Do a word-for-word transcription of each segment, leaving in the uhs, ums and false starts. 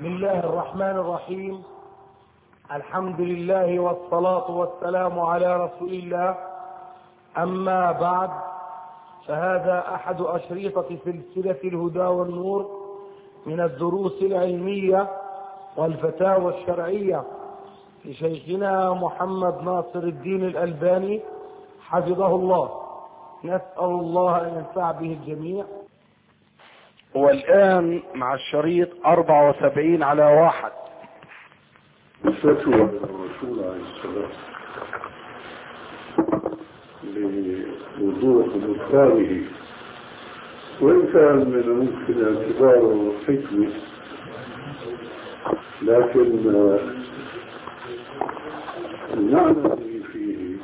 بسم الله الرحمن الرحيم. الحمد لله والصلاة والسلام على رسول الله. أما بعد، فهذا أحد أشريطة سلسلة الهدى والنور من الدروس العلمية والفتاوى الشرعية لشيخنا محمد ناصر الدين الألباني حفظه الله. نسأل الله أن ينفع به الجميع. والآن مع الشريط أربعة وسبعين على واحد. فتوى الرسول عليه السلام لوضوح بطلانه، وإن كان من الممكن اعتباره حكمة، لكن المعنى الذي فيه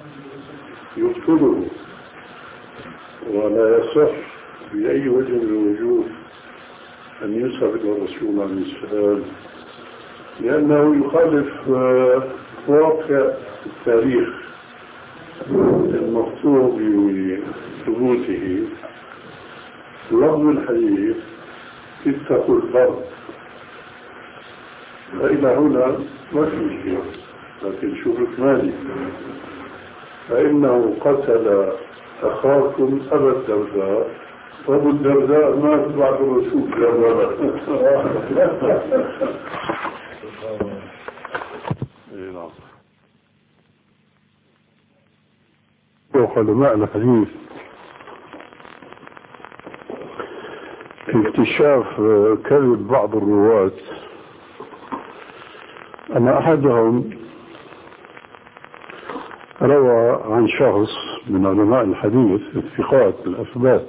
يبطله ولا يصح بأي وجه من الوجوه أن يسحب إلى الرسول عليه السلام، لأنه يخالف واقع التاريخ المخطوط بثبوته. لفظ الحديث اتقوا الفرد، فإلى هنا ما في مشكلة، لكن شوف مالي، فإنه قتل أخاكم أبا الدرداء، وأبو الدرداء مات بعد الرسول. علماء الحديث اكتشاف كذب بعض الرواة أن أحدهم روى عن شخص من علماء الحديث الثقات الأثبات،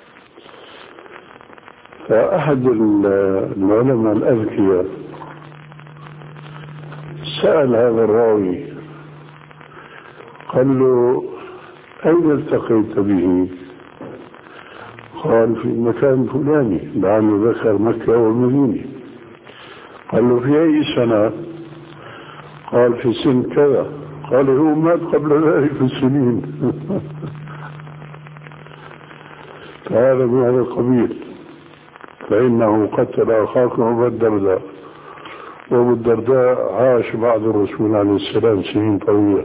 فأحد العلماء الأذكياء سأل هذا الراوي، قال له: أين التقيت به؟ قال: في المكان الفلاني، لأنه ذكر مكة والمدينة. قال له: في أي سنة؟ قال: في سن كذا. قال: هو مات قبل ذلك بسنين. فهذا من هذا القبيل، فإنه قتل أخاكم أبا الدرداء، وأبو الدرداء عاش بعد الرسول عليه السلام سنين طويلة.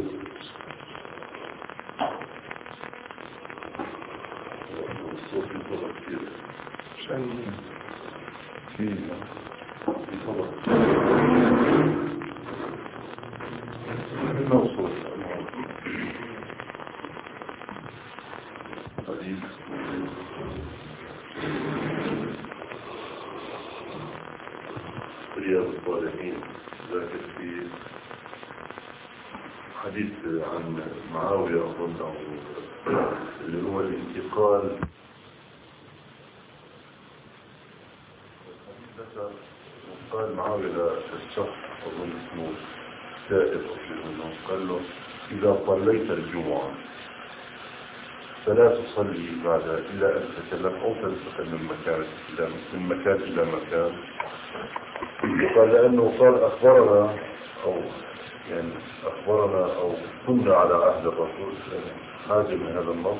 رياض الصالحين ذاكر في حديث عن معاوية أظن، اللي هو الانتقال. قال معاوية للشخص أظن اسمه سائر أو شيء منه، قال له: إذا صليت الجمعة فلا تصلي بعد إلا أن تتكلم أو تنتقل من مكان إلى من مكان إلى مكان. وقال لأنه قال أخبرنا أو يعني أخبرنا أو كنا على عهد الرسول حاجة من هذا النص: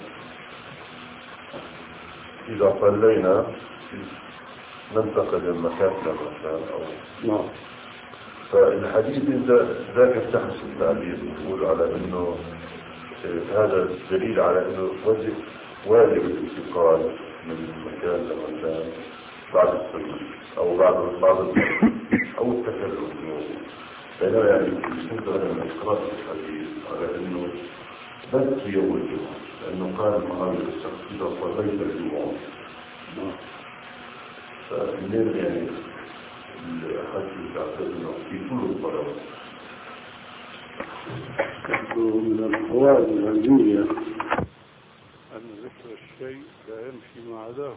إذا صلينا ننتقل من مكان إلى مكان أو نعم. فالحديث ذاك التحس التعبير يقول على أنه هذا دليل على أنه واجب واجب الانتقال من مكان لمكان بعد السنة أو بعد بعد أو التكلم. فأنا يعني كنت أنا من قراءة الحديث على أنه بس في يوم الجمعة، لأنه قال معاوية الشخص: إذا صليت الجمعة. فمن يعني الحديث تعتقد أنه في كل الصلوات. من الفوائد العلمية أن ذكر الشيء لا يمشي مع عداه،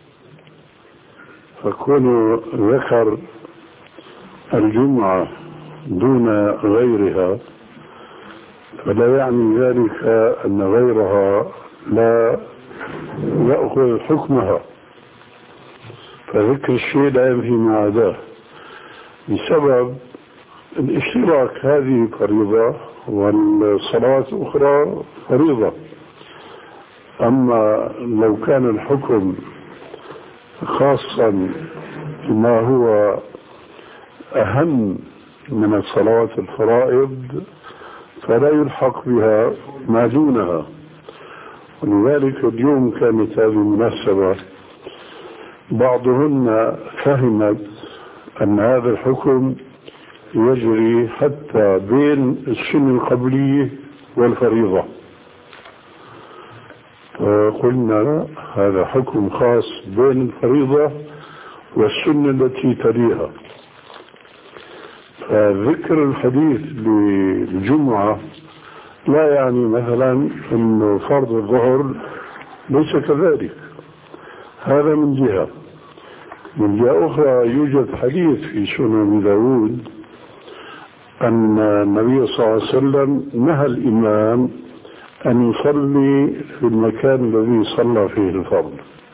فكون ذكر الجمعة دون غيرها فلا يعني ذلك أن غيرها لا يأخذ حكمها، فذكر الشيء لا يمشي مع عداه بسبب الاشتراك. هذه فريضة والصلاة أخرى فريضة. أما لو كان الحكم خاصا بما هو أهم من الصلوات الفرائض فلا يلحق بها ما دونها. ولذلك اليوم كانت هذه المناسبة بعضهن فهمت أن هذا الحكم يجري حتى بين السنة القبلية والفريضة، فقلنا هذا حكم خاص بين الفريضة والسنة التي تليها. فذكر الحديث للجمعة لا يعني مثلا أن فرض الظهر ليس كذلك، هذا من جهة. من جهة أخرى يوجد حديث في سنن أبي داود أن النبي صلى الله عليه وسلم نهى الإمام أن يصلي في المكان الذي صلى فيه الفرض،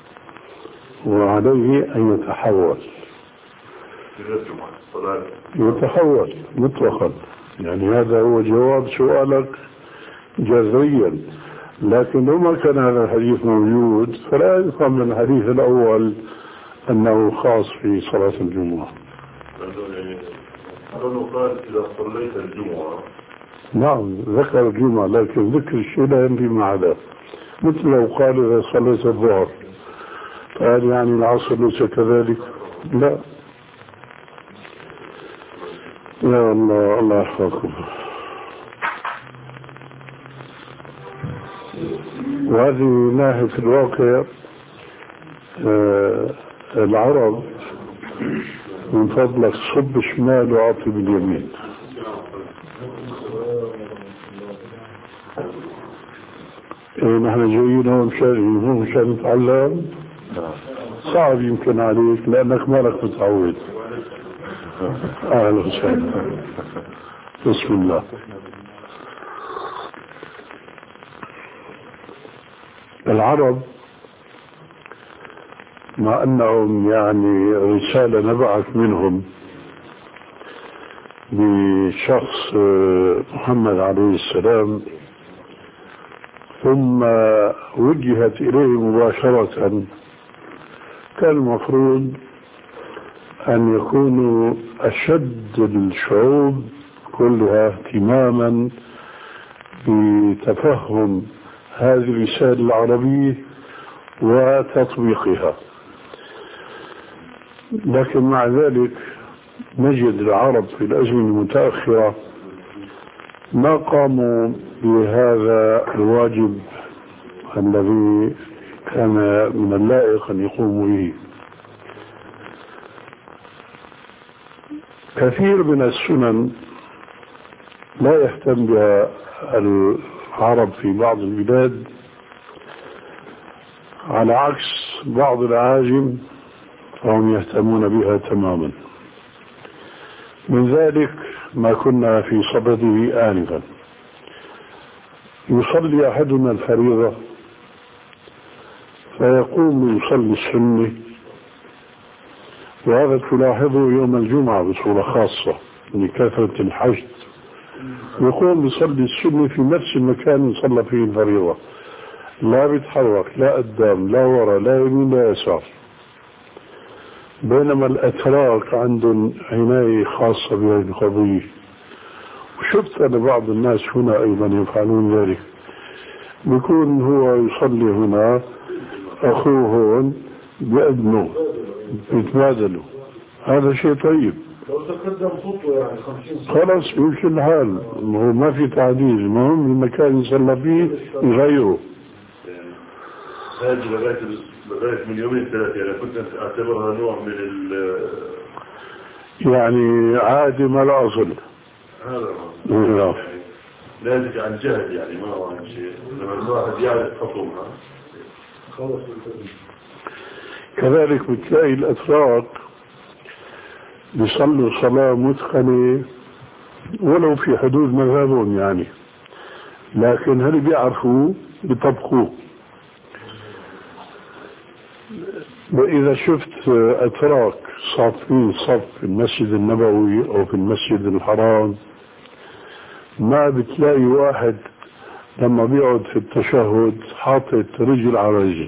وعليه أن يتحول يتحول مطلقا. يعني هذا هو جواب سؤالك جذريا. لكن لو ما كان هذا الحديث موجود فلا يفهم من الحديث الأول أنه خاص في صلاة الجمعة. أنه قال إذا صليت الجمعة، نعم ذكر الجمعة، لكن ذكر الشيء لا ينفي مع هذا. مثل لو قال إذا صليت الظهر فهل يعني العصر ليس كذلك؟ لا. يا الله الله يحفظكم. وهذه ناحية في الواقع آه العرب من فضلك صب شمال وعطي باليمين. إيه نحن جايين هون مشان مشان نتعلم. صعب يمكن عليك لأنك مالك متعود. أهلا وسهلا. بسم الله. العرب مع أنهم يعني رسالة نبعث منهم بشخص محمد عليه السلام ثم وجهت إليه مباشرة، كان المفروض أن يكونوا أشد الشعوب كلها اهتماما بتفهم هذه الرسالة العربية وتطبيقها. لكن مع ذلك نجد العرب في الأزمنة المتأخرة ما قاموا بهذا الواجب الذي كان من اللائق أن يقوموا به. كثير من السنن لا يهتم بها العرب في بعض البلاد على عكس بعض الأعاجم فهم يهتمون بها تماما. من ذلك ما كنا في صدده آنفا، يصلي أحدنا الفريضة فيقوم يصلي السنة، وهذا تلاحظه يوم الجمعة بصورة خاصة لكثرة الحشد، يقوم يصلي السنة في نفس المكان يصلى فيه الفريضة، لا بيتحرك لا قدام لا وراء لا يمين لا يسار. بينما الأتراك عندهم عناية خاصة بهذه القضية، وشفت أنا بعض الناس هنا أيضا يفعلون ذلك، بيكون هو يصلي هنا أخوه هون بأذنه يتبادلوا، هذا شيء طيب. خلاص يمشي الحال، هو ما في تعديل، المهم المكان يصلى فيه يغيره. هذه لغاية لغاية من يومين ثلاثة أنا كنت أعتبرها نوع من ال يعني عادي ما لا أصل. هذا ناتج عن جهل، يعني ما هو عن شيء، لما الواحد يعرف حكمها خلص. كذلك بتلاقي الأتراك بيصلوا صلاة متقنة ولو في حدود مذهبهم يعني، لكن هل بيعرفوا بيطبقوه. وإذا شفت أتراك صافين صف في المسجد النبوي أو في المسجد الحرام ما بتلاقي واحد لما بيقعد في التشهد حاطط رجل على رجل،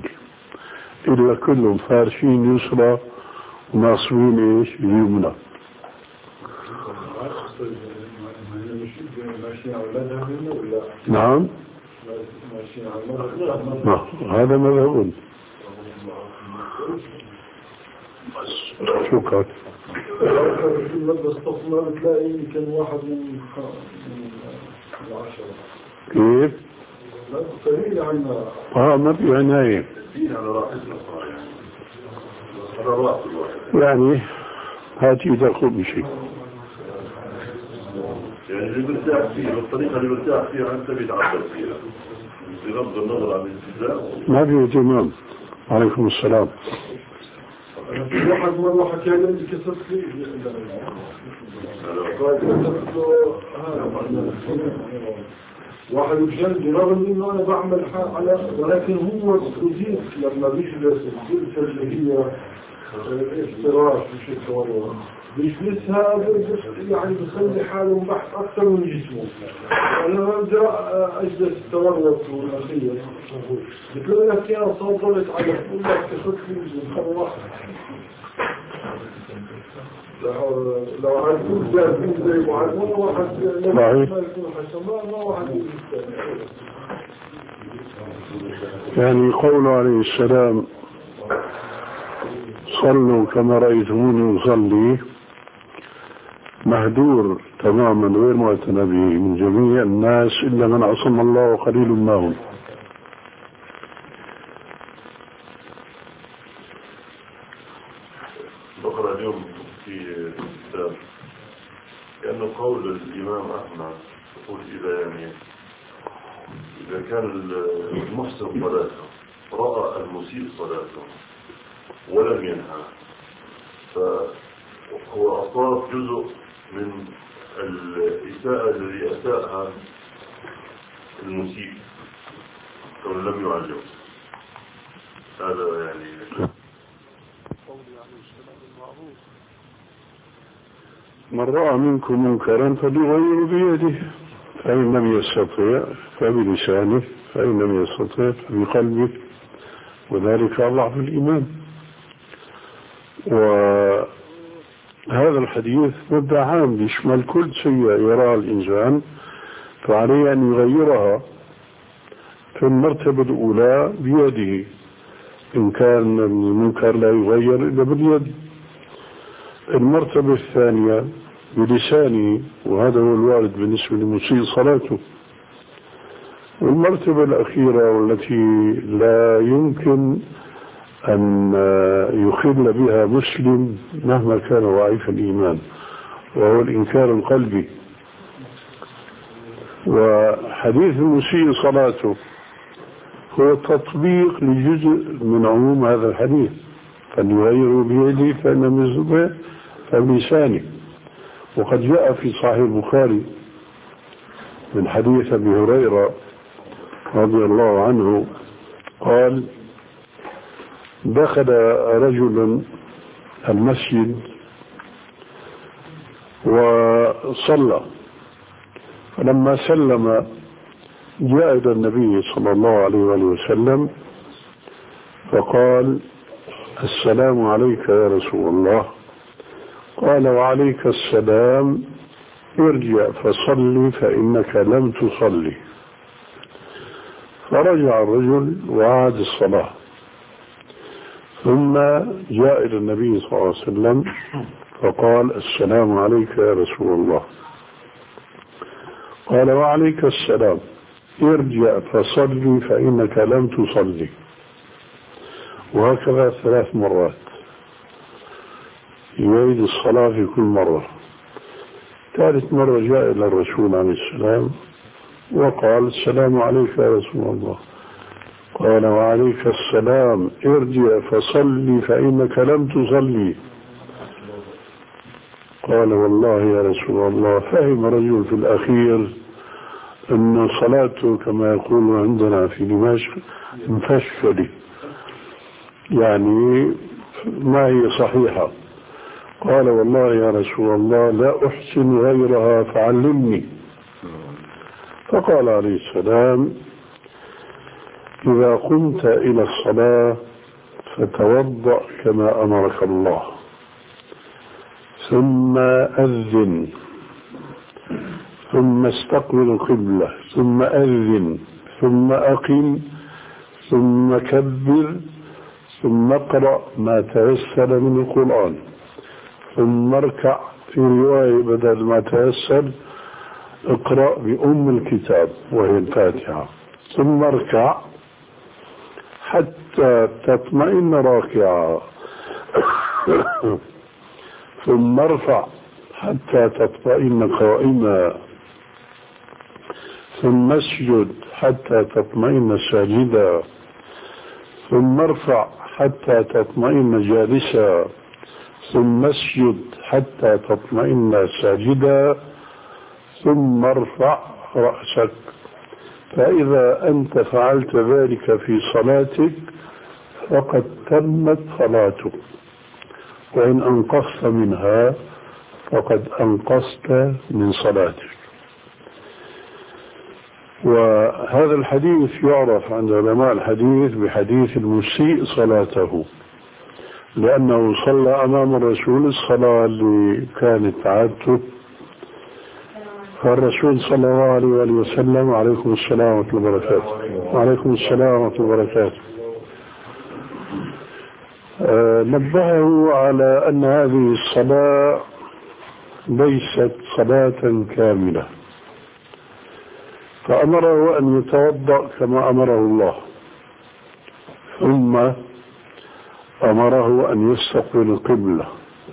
إلا كلهم فارشين يسرى وناصبين إيش اليمنى. نعم هذا مذهب. شكرا. تلاقي كان واحد من العشرة كيف؟ لا تستهيل عنا اه ما في عناية يعني هاتي تأخذ بشيء يعني اللي برتاح فيه والطريقة اللي برتاح فيها أنت بيتعبر فيها بغض النظر عن الالتزام. ما في اهتمام. عليكم السلام. واحد مرة حكى لي كسرت لي واحد بجنبي رغم انه انا بعمل على ولكن هو يزيد لما بيجلس الجلسة اللي هي افتراش مش التورط بيجلسها يعني بيخلي حاله بحث اكثر من جسمه. انا برجع اجلس التورط والاخير بتقول لك يا صوتت على كل لك كسرت لي الخروح لو عدون جاهزين زي وعدون واحد لما يكون حسمان ما واحد يعني قوله عليه السلام صلوا كما رأيتموني أصلي مهدور تماما غير معتنى به من جميع الناس إلا من عصم الله وقليل ما هم. بقرأ اليوم في كتاب كأنه قول الإمام أحمد يقول إذا يعني إذا كان المحسن صلاته رأى المسيء صلاته ولم ينهى فهو أصاب جزء من الإساءة الذي أساءها المسيء ولم يعلم. هذا يعني من رأى منكم منكرا فليغير بيده فإن لم يستطيع فبلسانه فإن لم يستطيع فبقلبه وذلك أضعف الإيمان. وهذا الحديث مبدأ عام يشمل كل شيء يراه الإنسان فعليه أن يغيرها في المرتبة الأولى بيده إن كان المنكر لا يغير إلا باليد. المرتبة الثانية بلسانه وهذا هو الوارد بالنسبة لمسيء صلاته. والمرتبة الأخيرة والتي لا يمكن أن يخل بها مسلم مهما كان ضعيف الإيمان وهو الإنكار القلبي. وحديث المسيء صلاته هو تطبيق لجزء من عموم هذا الحديث فليغير بيده فإن لم يستطع فبلسانه. وقد جاء في صحيح البخاري من حديث أبي هريرة رضي الله عنه قال دخل رجل المسجد وصلى فلما سلم جاء إلى النبي صلى الله عليه وآله وسلم فقال السلام عليك يا رسول الله. قال وعليك السلام ارجع فصلي فإنك لم تصلي. فرجع الرجل وعاد الصلاة ثم جاء إلى النبي صلى الله عليه وسلم فقال السلام عليك يا رسول الله. قال وعليك السلام ارجع فصلي فإنك لم تصلي. وهكذا ثلاث مرات يعيد الصلاة في كل مرة. ثالث مرة جاء إلى الرسول عليه السلام وقال السلام عليك يا رسول الله. قال وعليك السلام ارجع فصلي فإنك لم تصلي. قال والله يا رسول الله فهم رجل في الأخير أن صلاته كما يقول عندنا في دمشق مفشلة يعني ما هي صحيحة. قال والله يا رسول الله لا أحسن غيرها فعلمني. فقال عليه السلام إذا قمت إلى الصلاة فتوضأ كما أمرك الله ثم أذن ثم استقبل القبلة ثم أذن ثم أقم ثم كبر ثم اقرأ ما تيسر من القرآن ثم اركع، في رواية بدل ما تيسر اقرأ بأم الكتاب وهي الفاتحة، ثم اركع حتى تطمئن راكعا ثم ارفع حتى تطمئن قائما ثم اسجد حتى تطمئن ساجدا ثم ارفع حتى تطمئن جالسا ثم اسجد حتى تطمئن ساجدا ثم ارفع رأسك. فإذا أنت فعلت ذلك في صلاتك فقد تمت صلاتك، وإن أنقصت منها فقد أنقصت من صلاتك. وهذا الحديث يعرف عند علماء الحديث بحديث المسيء صلاته، لأنه صلى أمام الرسول الصلاة اللي كانت عادته، فالرسول صلى الله عليه وآله وسلم عليكم السلام ورحمة الله وبركاته وعليكم السلام ورحمة الله وبركاته آه نبهه على أن هذه الصلاة ليست صلاة كاملة، فأمره أن يتوضأ كما أمره الله، ثم أمره أن يستقبل القبلة،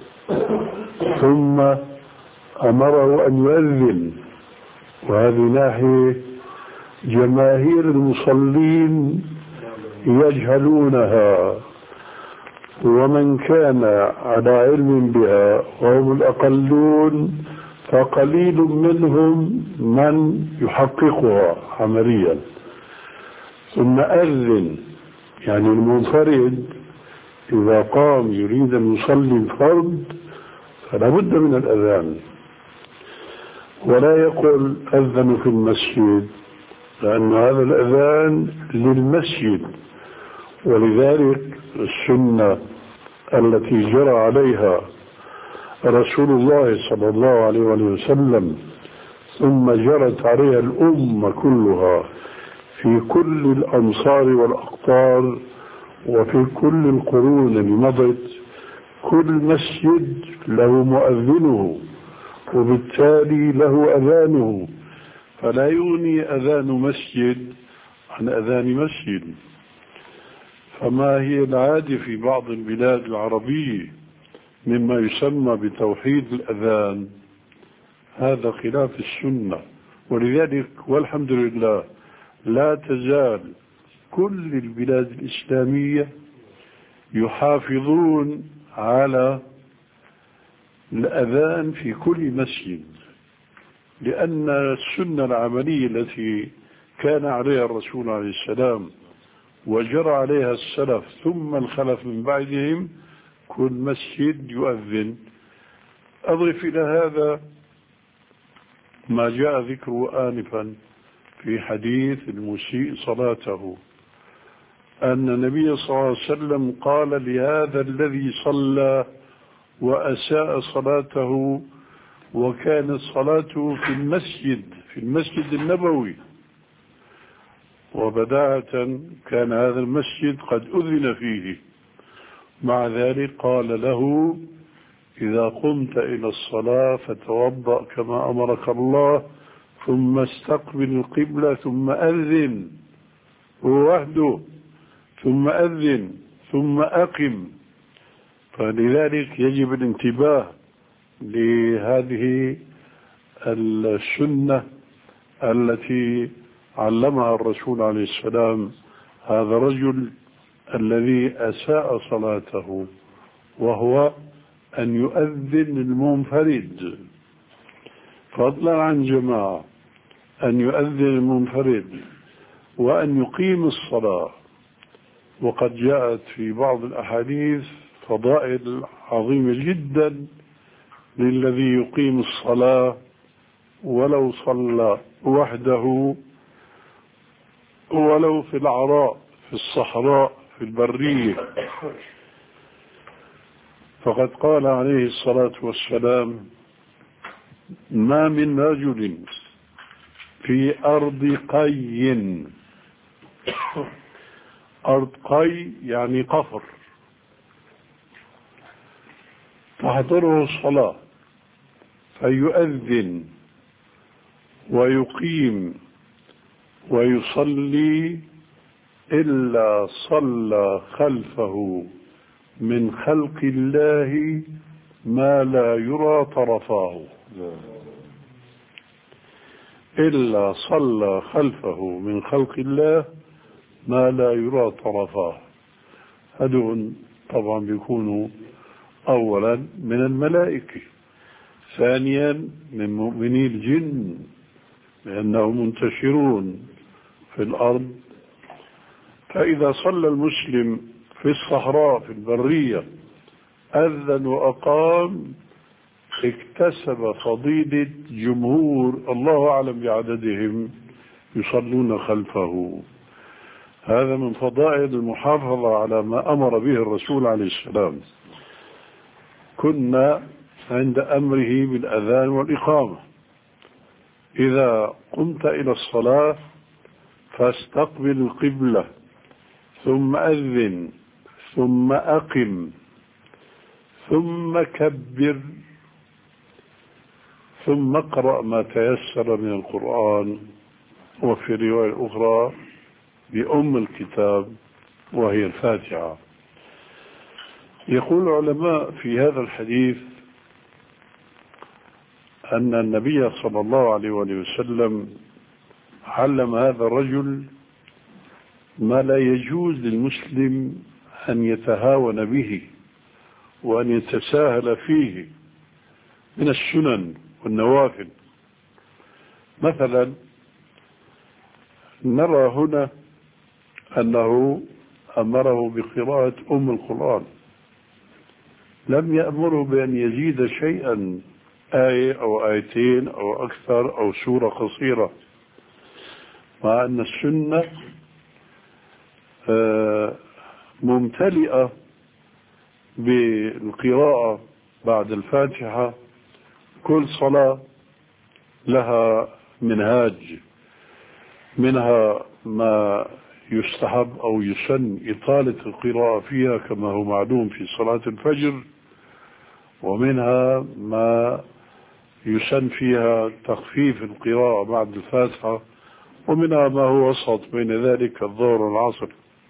ثم أمره أن يؤذن. وهذه ناحية جماهير المصلين يجهلونها، ومن كان على علم بها وهم الأقلون فقليل منهم من يحققها عمليا. ثم أذن، يعني المنفرد إذا قام يريد أن يصلي الفرض فلا بد من الأذان، ولا يقول أذن في المسجد، لأن هذا الأذان للمسجد. ولذلك السنة التي جرى عليها رسول الله صلى الله عليه وسلم ثم جرت عليها الأمة كلها في كل الأمصار والأقطار وفي كل القرون المضت، كل مسجد له مؤذنه وبالتالي له أذانه، فلا يغني أذان مسجد عن أذان مسجد. فما هي العادة في بعض البلاد العربية مما يسمى بتوحيد الأذان، هذا خلاف السنة. ولذلك والحمد لله لا تزال كل البلاد الإسلامية يحافظون على الأذان في كل مسجد، لأن السنة العملية التي كان عليها الرسول عليه السلام وجرى عليها السلف ثم الخلف من بعدهم كل مسجد يؤذن. أضف إلى هذا ما جاء ذكره آنفا في حديث المسيء صلاته، أن النبي صلى الله عليه وسلم قال لهذا الذي صلى وأساء صلاته وكانت صلاته في المسجد في المسجد النبوي، وبداية كان هذا المسجد قد أذن فيه، مع ذلك قال له إذا قمت إلى الصلاة فتوضأ كما أمرك الله ثم استقبل القبلة ثم أذن، هو وحده، ثم أذن ثم أقم. فلذلك يجب الانتباه لهذه السنة التي علمها الرسول عليه السلام هذا الرجل الذي أساء صلاته، وهو أن يؤذن المنفرد، فضلا عن جماعة أن يؤذن المنفرد وأن يقيم الصلاة. وقد جاءت في بعض الأحاديث فضائل عظيمة جدا للذي يقيم الصلاة ولو صلى وحده، ولو في العراء في الصحراء في البرية. فقد قال عليه الصلاة والسلام ما من رجل في أرض قي. أرض قي يعني قفر، تحضره الصلاة فيؤذن ويقيم ويصلي، إلا صلى خلفه من خلق الله ما لا يرى طرفاه، إلا صلى خلفه من خلق الله ما لا يرى طرفاه. هذول طبعا بيكونوا أولا من الملائكة، ثانيا من مؤمني الجن لأنهم منتشرون في الأرض. فإذا صلى المسلم في الصحراء في البرية أذن وأقام اكتسب فضيلة جمهور الله أعلم بعددهم يصلون خلفه. هذا من فضائل المحافظة على ما أمر به الرسول عليه السلام. كنا عند أمره بالأذان والإقامة، إذا قمت إلى الصلاة فاستقبل القبلة ثم أذن ثم أقم ثم كبر ثم اقرأ ما تيسر من القرآن، وفي رواية أخرى بأم الكتاب وهي الفاتحة. يقول العلماء في هذا الحديث أن النبي صلى الله عليه وسلم علم هذا الرجل ما لا يجوز للمسلم أن يتهاون به وأن يتساهل فيه من السنن والنوافل. مثلا نرى هنا أنه أمره بقراءة أم القرآن، لم يأمره بأن يزيد شيئا، آية أو آيتين أو أكثر أو سورة قصيرة، مع أن السنة ممتلئة بالقراءة بعد الفاتحة. كل صلاة لها منهاج، منها ما يستحب أو يسن إطالة القراءة فيها كما هو معلوم في صلاة الفجر، ومنها ما يسن فيها تخفيف القراءة بعد الفاتحة، ومنها ما هو وسط بين ذلك الظهر والعصر.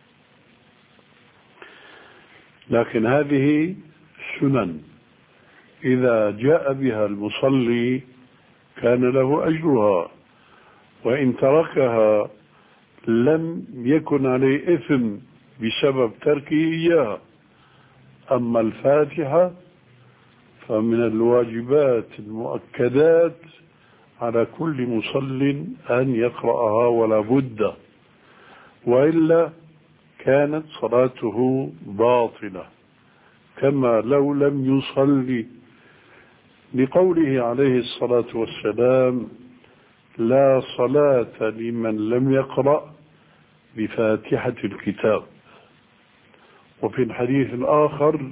لكن هذه سنن إذا جاء بها المصلي كان له أجرها، وإن تركها لم يكن عليه إثم بسبب تركه إياها. أما الفاتحة فمن الواجبات المؤكدات على كل مصل أن يقرأها ولا بد، وإلا كانت صلاته باطلة كما لو لم يصلي، لقوله عليه الصلاة والسلام: لا صلاة لمن لم يقرأ بفاتحة الكتاب. وفي الحديث الآخر: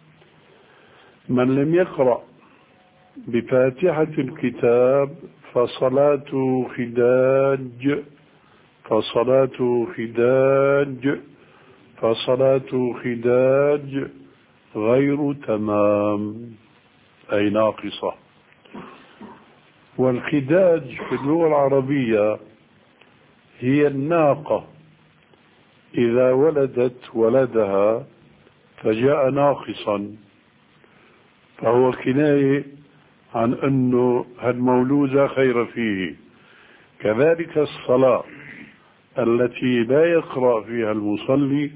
من لم يقرأ بفاتحة الكتاب فصلاته خداج فصلاته خداج فصلاته خداج غير تمام، أي ناقصة. والخداج في اللغة العربية هي الناقة إذا ولدت ولدها فجاء ناقصا، فهو كناية عن أنه هالمولود لا خير فيه. كذلك الصلاة التي لا يقرأ فيها المصلي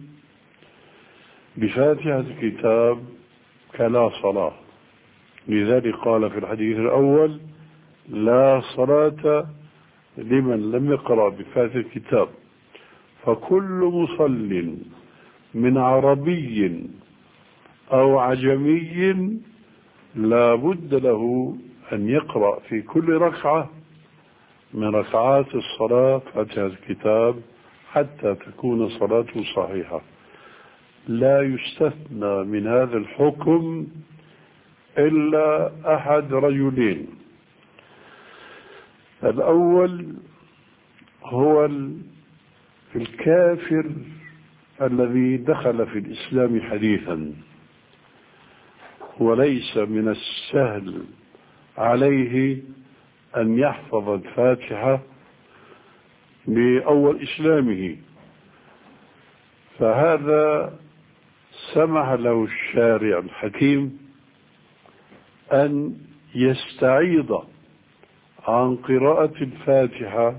بفاتحة الكتاب كلا صلاة. لذلك قال في الحديث الأول: لا صلاة لمن لم يقرأ بفاتحة الكتاب. فكل مصل من عربي أو عجمي لا بد له أن يقرأ في كل ركعة من ركعات الصلاة فاتحة الكتاب حتى تكون صلاته صحيحة. لا يستثنى من هذا الحكم إلا أحد رجلين: الأول هو الكافر الذي دخل في الإسلام حديثا، وليس من السهل عليه أن يحفظ الفاتحة بأول إسلامه، فهذا سمح له الشارع الحكيم أن يستعيض عن قراءة الفاتحة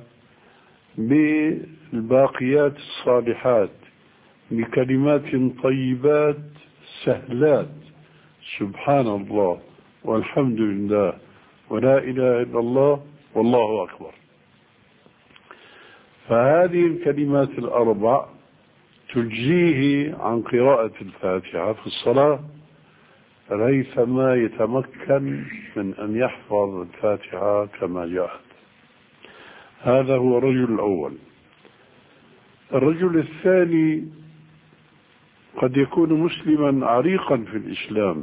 بالباقيات الصالحات بكلمات طيبات سهلات، سبحان الله والحمد لله ولا إله إلا الله والله أكبر. فهذه الكلمات الأربع تجزيه عن قراءة الفاتحة في الصلاة ريثما يتمكن من أن يحفظ الفاتحة كما جاءت. هذا هو الرجل الأول. الرجل الثاني قد يكون مسلما عريقا في الإسلام،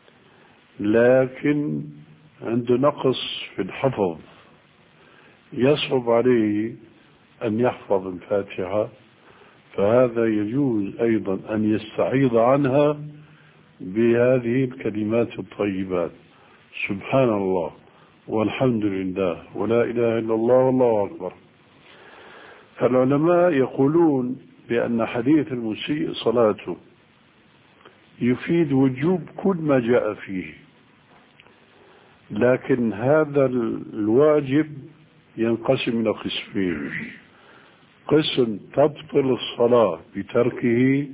لكن عنده نقص في الحفظ، يصعب عليه أن يحفظ الفاتحة، فهذا يجوز أيضا أن يستعيض عنها بهذه الكلمات الطيبات، سبحان الله والحمد لله ولا إله إلا الله والله أكبر. فالعلماء يقولون بأن حديث المسيء صلاته يفيد وجوب كل ما جاء فيه، لكن هذا الواجب ينقسم إلى قسمين: قسم تبطل الصلاة بتركه،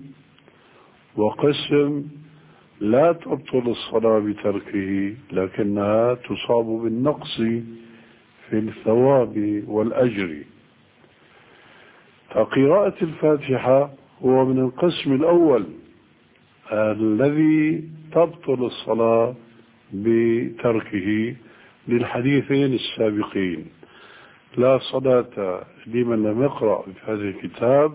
وقسم لا تبطل الصلاة بتركه لكنها تصاب بالنقص في الثواب والأجر. فقراءة الفاتحة هو من القسم الأول الذي تبطل الصلاة بتركه للحديثين السابقين: لا صلاة لمن لم يقرأ بفاتحة الكتاب،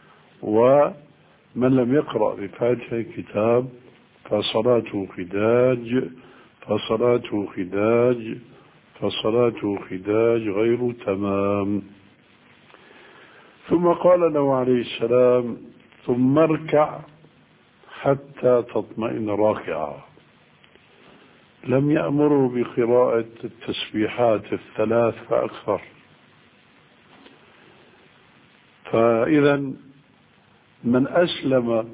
ومن لم يقرأ بفاتحة الكتاب فصلاته خداج فصلاته خداج فصلاته خداج غير تمام. ثم قال له عليه السلام: ثم اركع حتى تطمئن راكعا. لم يأمروا بقراءة التسبيحات الثلاث فأكثر. فإذا من أسلم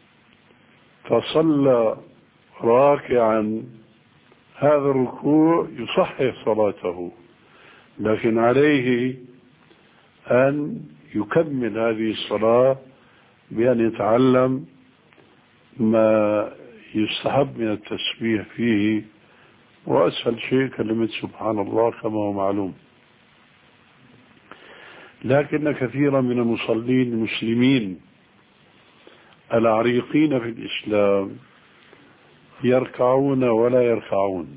فصلى راكعا هذا الركوع يصحح صلاته، لكن عليه أن يكمل هذه الصلاة بأن يتعلم ما يستحب من التسبيح فيه، وأسهل شيء كلمة سبحان الله كما هو معلوم. لكن كثيرا من المصلين المسلمين العريقين في الإسلام يركعون ولا يركعون،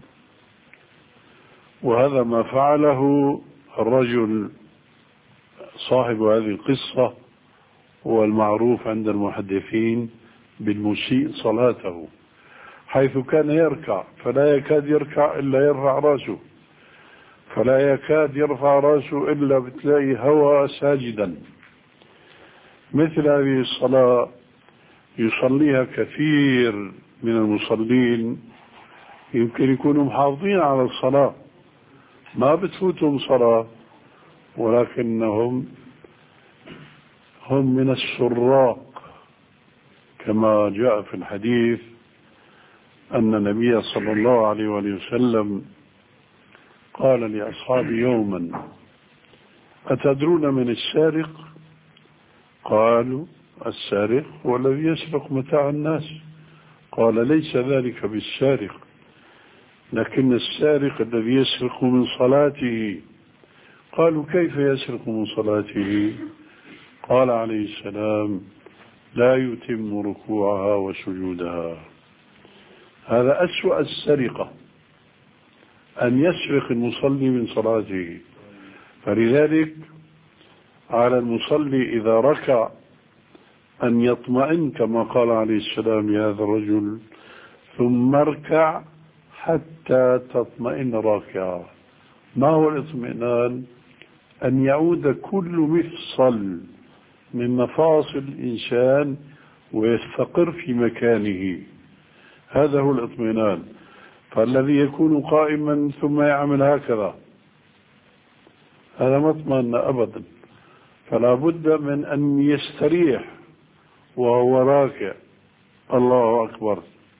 وهذا ما فعله الرجل صاحب هذه القصة، هو المعروف عند المحدثين بالمسيء صلاته، حيث كان يركع فلا يكاد يركع إلا يرفع رأسه، فلا يكاد يرفع رأسه إلا بتلاقي هوى ساجدا. مثل هذه الصلاة يصليها كثير من المصلين، يمكن يكونوا محافظين على الصلاة ما بتفوتهم صلاة، ولكنهم هم من السراق، كما جاء في الحديث أن النبي صلى الله عليه وسلم قال لأصحابه يوما: أتدرون من السارق؟ قالوا: السارق هو الذي يسرق متاع الناس. قال: ليس ذلك بالسارق، لكن السارق الذي يسرق من صلاته. قالوا: كيف يسرق من صلاته؟ قال عليه السلام: لا يتم ركوعها وسجودها. هذا أسوأ السرقة، أن يسرق المصلي من صلاته. فلذلك على المصلي إذا ركع أن يطمئن كما قال عليه السلام لهذا الرجل: ثم اركع حتى تطمئن راكعا. ما هو الاطمئنان؟ أن يعود كل مفصل من مفاصل الإنسان ويستقر في مكانه. هذا هو الاطمئنان. فالذي يكون قائما ثم يعمل هكذا هذا ما اطمئن أبدا، فلا بد من أن يستريح وهو راكع. الله أكبر.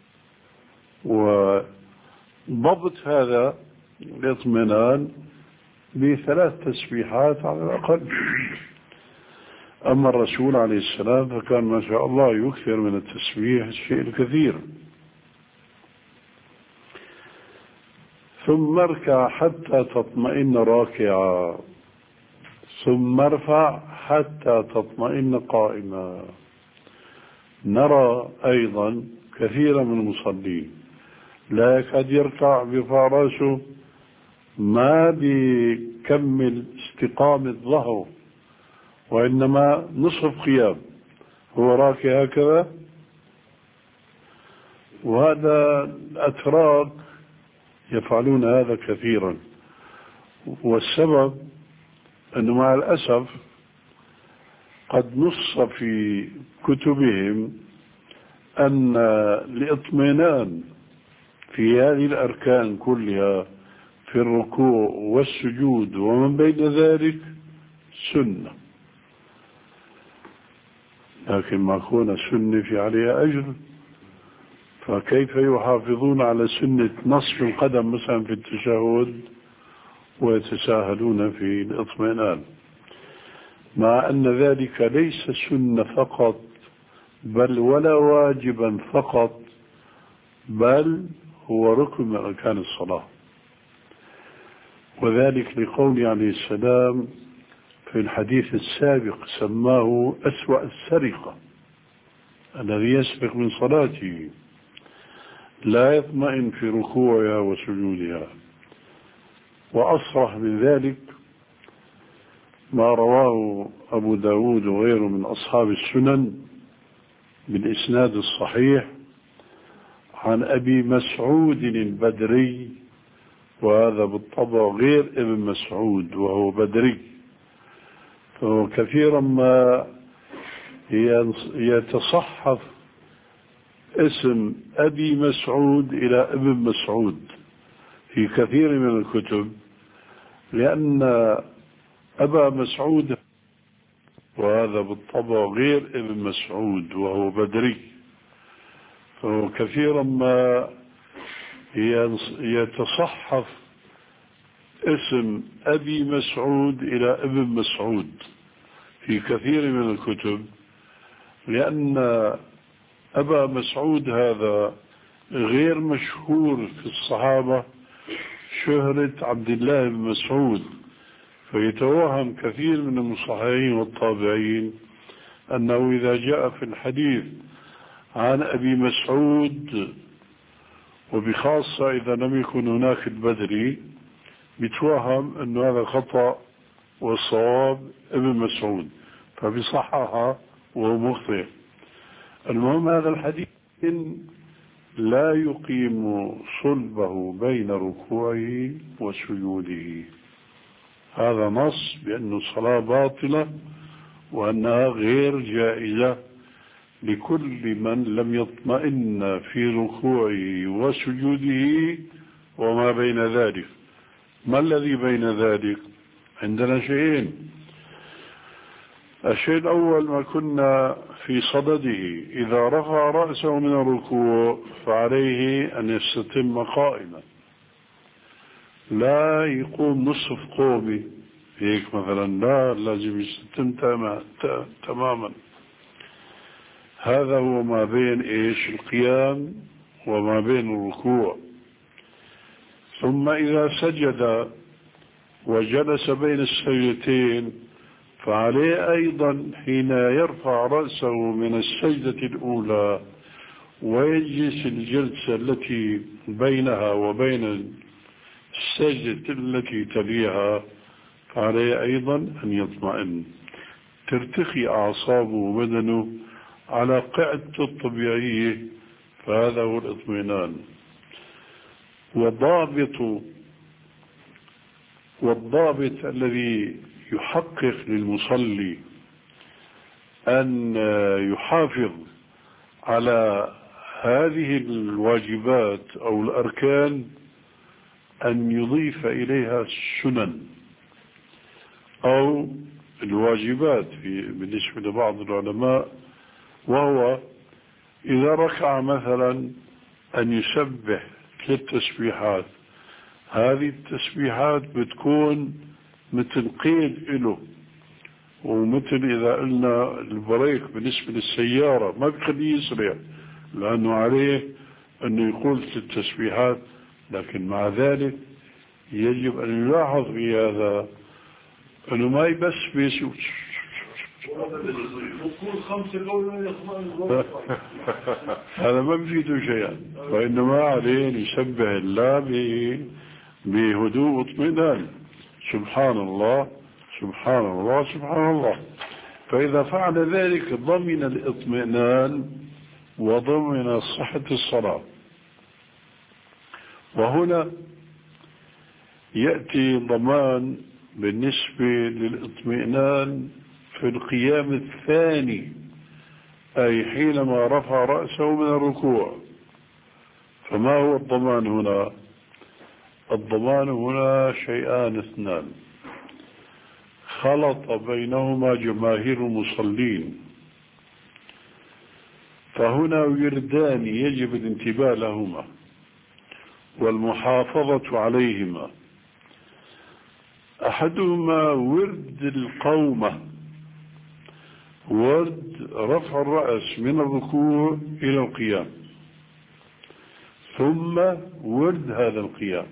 وضبط هذا الاطمئنان بثلاث تسبيحات على الأقل. أما الرسول عليه السلام فكان ما شاء الله يكثر من التسبيح الشيء الكثير. ثم اركع حتى تطمئن راكعا، ثم ارفع حتى تطمئن قائما. نرى أيضا كثيرا من المصلين لا يكاد يركع بيرفع راسه، ما بيكمل استقامة ظهره، وإنما نصف قيام هو راكع هكذا. وهذا الأتراك يفعلون هذا كثيرا، والسبب أنه مع الأسف قد نص في كتبهم أن الاطمئنان في هذه الأركان كلها في الركوع والسجود ومن بين ذلك سنة، لكن ما كون سنة في عليها أجر، فكيف يحافظون على سنة نصف القدم مثلا في التشهد ويتساهلون في الاطمئنان، مع أن ذلك ليس سنة فقط بل ولا واجبا فقط، بل هو ركن من أركان الصلاة. وذلك لقول عليه السلام في الحديث السابق سماه أسوأ السرقة الذي يسبق من صلاته، لا يطمئن في ركوعها وسجودها. وأصرح من ذلك ما رواه أبو داود وغيره من أصحاب السنن بالإسناد الصحيح عن أبي مسعود البدري، وهذا بالطبع غير ابن مسعود وهو بدري، فهو كثيرا ما يتصحف اسم أبي مسعود إلى ابن مسعود في كثير من الكتب، لأن أبا مسعود وهذا بالطبع غير ابن مسعود وهو بدري، فهو كثيرا ما يتصحف اسم أبي مسعود إلى ابن مسعود في كثير من الكتب، لأن أبا مسعود هذا غير مشهور في الصحابة شهرة عبد الله بن مسعود، فيتوهم كثير من المصححين والطابعين أنه إذا جاء في الحديث عن أبي مسعود وبخاصة إذا لم يكن هناك البدري بيتوهم أن هذا خطأ والصواب ابن مسعود فبصحها وهو مخطئ. المهم هذا الحديث لا يقيم صلبه بين ركوعه وسجوده، هذا نص بأن الصلاة باطلة وأنها غير جائزة لكل من لم يطمئن في ركوعه وسجوده وما بين ذلك. ما الذي بين ذلك؟ عندنا شيئين. الشيء الأول ما كنا في صدده، إذا رفع رأسه من الركوع فعليه أن يستتم قائما، لا يقوم نصف قومي هيك مثلا، لا لازم يستتم تماما. هذا هو ما بين إيش القيام وما بين الركوع. ثم إذا سجد وجلس بين السجدتين فعليه أيضا حين يرفع رأسه من السجدة الأولى ويجلس الجلسة التي بينها وبين السجدة التي تليها فعليه أيضا أن يطمئن، ترتخي أعصابه وبدنه على قاعدته الطبيعية، فهذا هو الاطمئنان. والضابط والضابط الذي يحقق للمصلي أن يحافظ على هذه الواجبات أو الأركان أن يضيف إليها السنن أو الواجبات بالنسبة لبعض العلماء، وهو إذا ركع مثلا أن يسبح ثلاث تسبيحات. هذه التسبيحات بتكون مثل قيد له، ومثل إذا قلنا البريك بالنسبة للسيارة ما بيخليه يسرع، لأنه عليه أنه يقول ثلاث تسبيحات. لكن مع ذلك يجب أن يلاحظ في هذا أنه ما يبسبس هذا ما بيفيده شيئا، وإنما عليه أن يسبح الله بهدوء واطمئنان. سبحان الله سبحان الله سبحان الله. فإذا فعل ذلك ضمن الاطمئنان وضمن صحة الصلاة. وهنا يأتي ضمان بالنسبة للاطمئنان في القيام الثاني، أي حينما رفع رأسه من الركوع. فما هو الضمان هنا؟ الضمان هنا شيئان اثنان خلط بينهما جماهير المصلين، فهنا وردان يجب الانتباه لهما والمحافظة عليهما. أحدهما ورد القومة، ورد رفع الرأس من الركوع إلى القيام، ثم ورد هذا القيام.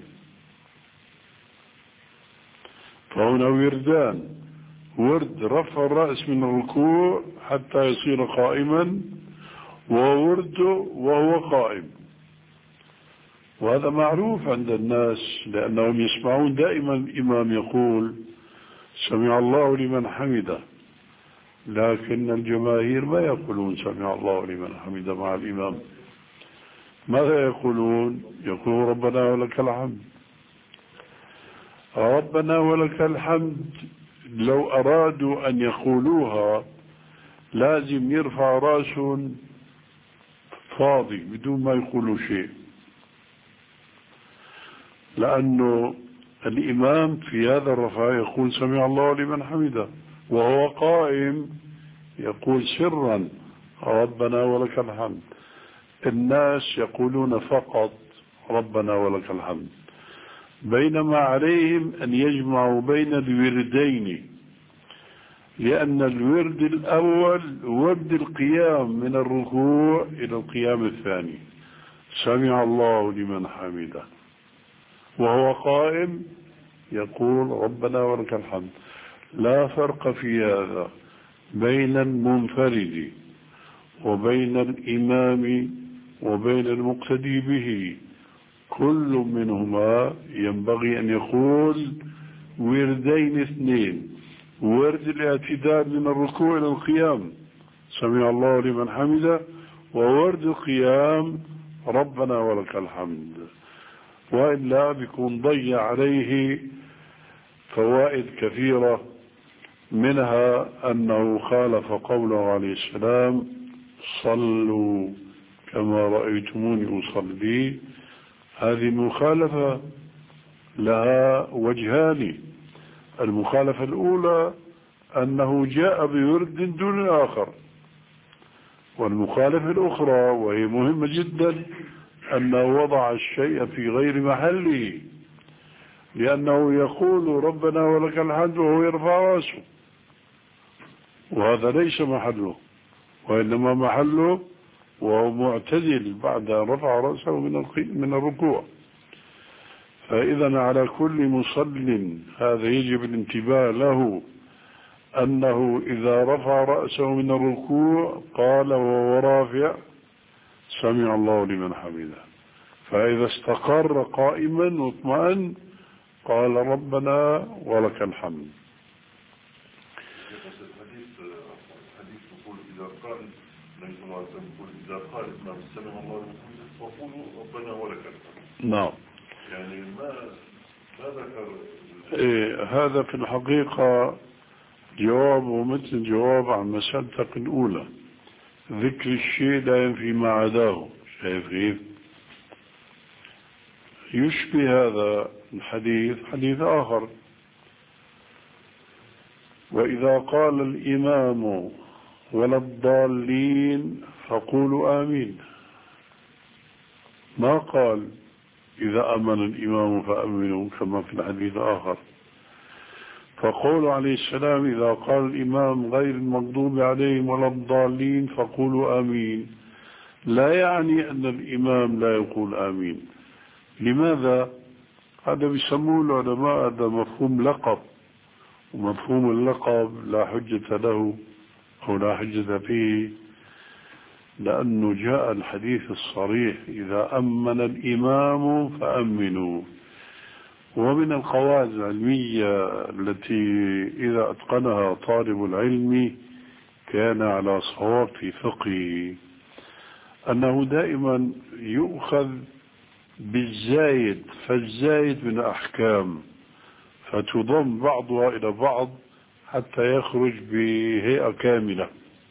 فهنا وردان: ورد رفع الرأس من الركوع حتى يصير قائما، وورد وهو قائم. وهذا معروف عند الناس لأنهم يسمعون دائما الإمام يقول سمع الله لمن حمده، لكن الجماهير ما يقولون سمع الله لمن حمده مع الإمام. ماذا يقولون؟ يقولون ربنا ولك الحمد. ربنا ولك الحمد لو أرادوا أن يقولوها لازم يرفع رأسه فاضي بدون ما يقولوا شيء، لأنه الإمام في هذا الرفع يقول سمع الله لمن حمده، وهو قائم يقول سرا ربنا ولك الحمد. الناس يقولون فقط ربنا ولك الحمد، بينما عليهم أن يجمعوا بين الوردين، لأن الورد الأول ورد القيام من الركوع إلى القيام الثاني، سمع الله لمن حمده، وهو قائم يقول ربنا ولك الحمد. لا فرق في هذا بين المنفرد وبين الإمام وبين المقتدي به، كل منهما ينبغي أن يقول وردين اثنين: ورد الاعتدال من الركوع إلى القيام سمع الله لمن حمده، وورد القيام ربنا ولك الحمد. وإلا بيكون ضيع عليه فوائد كثيرة، منها أنه خالف قوله عليه السلام صلوا كما رأيتموني أصلي. هذه المخالفة لها وجهان: المخالفة الأولى أنه جاء بورد دون آخر، والمخالفة الأخرى وهي مهمة جدا أنه وضع الشيء في غير محله، لأنه يقول ربنا ولك الحمد وهو يرفع رأسه، وهذا ليس محله، وإنما محله وهو معتدل بعد أن رفع رأسه من الركوع. فإذا على كل مصل هذا يجب الانتباه له، أنه إذا رفع رأسه من الركوع قال وهو رافع سمع الله لمن حمده، فإذا استقر قائما واطمأن قال ربنا ولك الحمد. إذا قال ما سمع الله وقولوا ربنا ولك الحمد. نعم. يعني ما إيه هذا في الحقيقة جواب ومثل جواب عن مسألتك الأولى، ذكر الشيء لا ينفي ما عداه. شايف كيف؟ يشبه هذا الحديث حديث آخر: وإذا قال الإمام ولا الضالين فقولوا آمين. ما قال إذا أمن الإمام فأمنوا كما في الحديث الآخر. فقول عليه السلام إذا قال الإمام غير المغضوب عليهم ولا الضالين فقولوا آمين، لا يعني أن الإمام لا يقول آمين. لماذا؟ هذا بيسموه العلماء هذا مفهوم لقب، ومفهوم اللقب لا حجة له أو لا حجة فيه، لأنه جاء الحديث الصريح إذا أمن الإمام فأمنوا. ومن القواعد العلمية التي إذا أتقنها طالب العلم كان على صواب في فقهه أنه دائما يؤخذ بالزايد، فالزايد من الأحكام فتضم بعضها إلى بعض حتى يخرج بهيئة كاملة.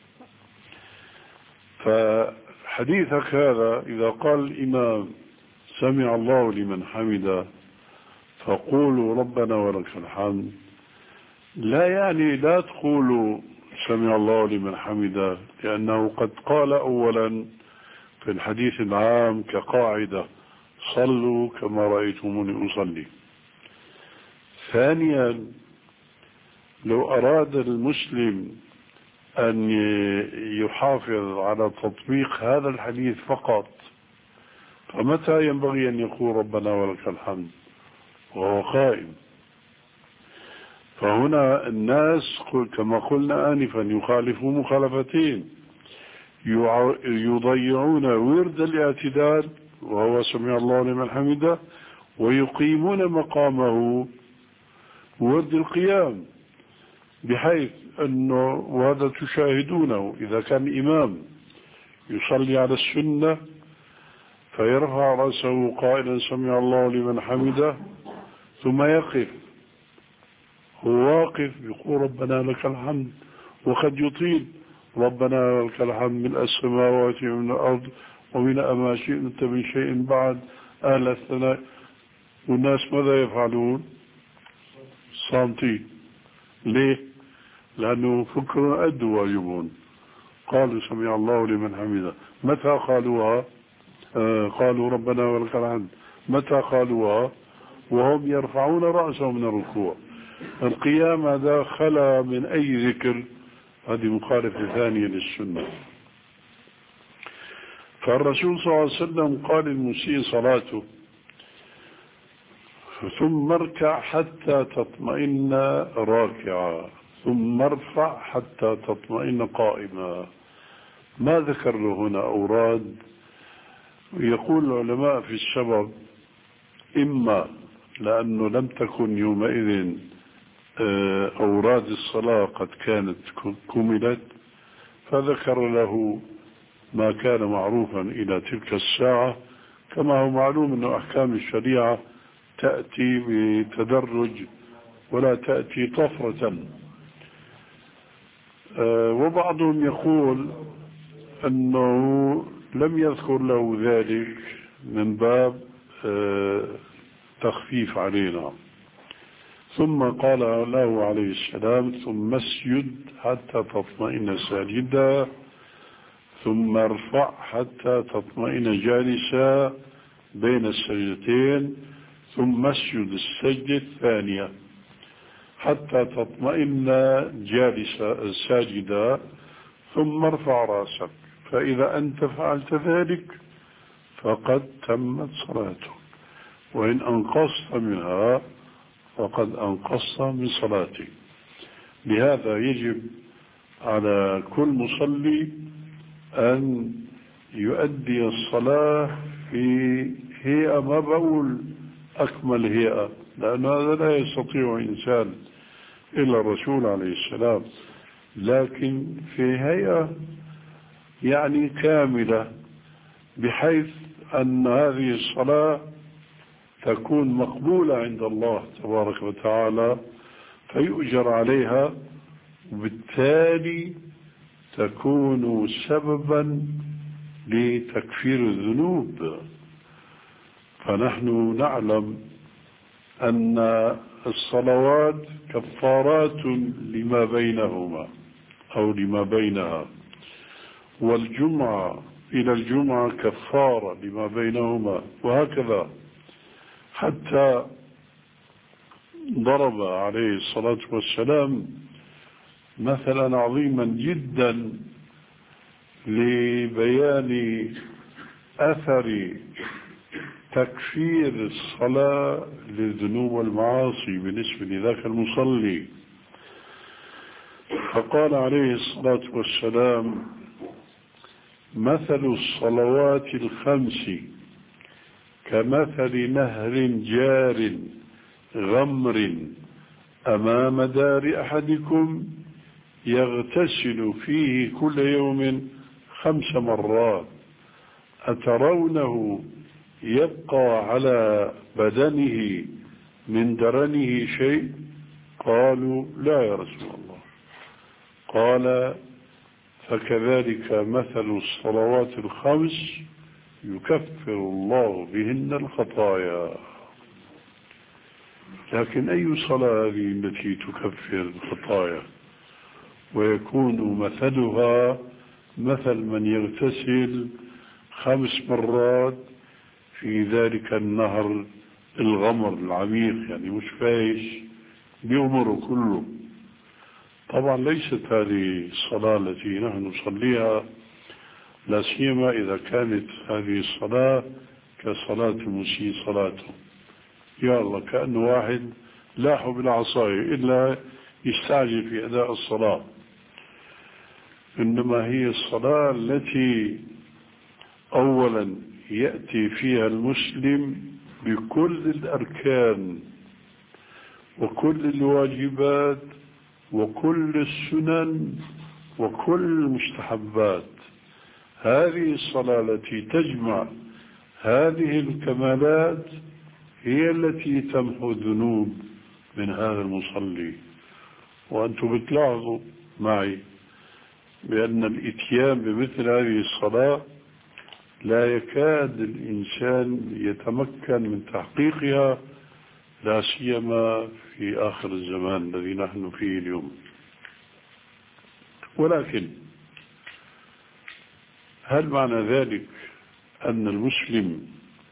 فحديثك هذا إذا قال الإمام سمع الله لمن حمده فقولوا ربنا ولك الحمد، لا يعني لا تقولوا سمع الله لمن حمده، لأنه قد قال أولا في الحديث العام كقاعدة: صلوا كما رأيتموني أصلي. ثانيا، لو أراد المسلم أن يحافظ على تطبيق هذا الحديث فقط، فمتى ينبغي أن يقول ربنا ولك الحمد وهو قائم؟ فهنا الناس كما قلنا آنفا يخالفون مخالفتين: يضيعون ورد الاعتدال وهو سمع الله لمن حمده، ويقيمون مقامه ورد القيام، بحيث أنه وهذا تشاهدونه إذا كان الإمام يصلي على السنة فيرفع رأسه قائلا سمع الله لمن حمده ثم يقف، هو واقف يقول ربنا لك الحمد، وقد يطيل ربنا لك الحمد من السماوات ومن الأرض ومن ما شئت من شيء بعد أهل الثناء. والناس ماذا يفعلون؟ صامتين. ليه؟ لأنه فكر أدوا واجبون. قالوا سمع الله لمن حمده. متى قالوها؟ آه قالوا ربنا ولك الحمد. متى قالوها؟ وهم يرفعون رأسهم من الركوع. القيام هذا خلا من أي ذكر، هذه مخالفة ثانية للسنة. فالرسول صلى الله عليه وسلم قال المسيء صلاته: ثم اركع حتى تطمئن راكعا ثم ارفع حتى تطمئن قائما. ما ذكر له هنا أوراد. يقول العلماء في السبب: إما لأنه لم تكن يومئذ أوراد الصلاة قد كانت كملت، فذكر له ما كان معروفا إلى تلك الساعة، كما هو معلوم أن أحكام الشريعة تأتي بتدرج ولا تأتي طفرة. وبعضهم يقول أنه لم يذكر له ذلك من باب تخفيف علينا. ثم قال له عليه السلام: ثم اسجد حتى تطمئن ساجدا ثم ارفع حتى تطمئن جالسا بين السجدتين ثم اسجد السجدة الثانية حتى تطمئن جالسا ساجدا ثم ارفع راسك، فإذا أنت فعلت ذلك فقد تمت صلاتك، وإن أنقصت منها فقد أنقصت من صلاتك. لهذا يجب على كل مصلي أن يؤدي الصلاة في هيئة، ما بقول أكمل هيئة لأن هذا لا يستطيع إنسان إلا الرسول عليه السلام، لكن في هيئة يعني كاملة، بحيث أن هذه الصلاة تكون مقبولة عند الله تبارك وتعالى فيؤجر عليها، وبالتالي تكون سببا لتكفير الذنوب. فنحن نعلم أن الصلوات كفارات لما بينهما أو لما بينها، والجمعة إلى الجمعة كفارة لما بينهما، وهكذا. حتى ضرب عليه الصلاة والسلام مثلا عظيما جدا لبيان أثر تكفير الصلاة للذنوب والمعاصي بالنسبة لذاك المصلي. فقال عليه الصلاة والسلام: مثل الصلوات الخمس كمثل نهر جار غمر أمام دار أحدكم يغتسل فيه كل يوم خمس مرات، أترونه يبقى على بدنه من درنه شيء؟ قالوا: لا يا رسول الله. قال: فكذلك مثل الصلوات الخمس يكفر الله بهن الخطايا. لكن أي صلاة هذه التي تكفر الخطايا ويكون مثلها مثل من يغتسل خمس مرات في ذلك النهر الغمر العميق، يعني مش فايش بيغمر كله. طبعا ليست هذه الصلاة التي نحن نصليها، لا سيما إذا كانت هذه الصلاة كصلاة المسيء صلاته. يا الله، كأنه واحد لاح بالعصاية إلا يستعجل في أداء الصلاة. إنما هي الصلاة التي أولا يأتي فيها المسلم بكل الأركان وكل الواجبات وكل السنن وكل المستحبات. هذه الصلاة التي تجمع هذه الكمالات هي التي تمحو الذنوب من هذا المصلي. وأنتم بتلاحظوا معي بأن الإتيان بمثل هذه الصلاة لا يكاد الإنسان يتمكن من تحقيقها، لا سيما في آخر الزمان الذي نحن فيه اليوم. ولكن هل معنى ذلك أن المسلم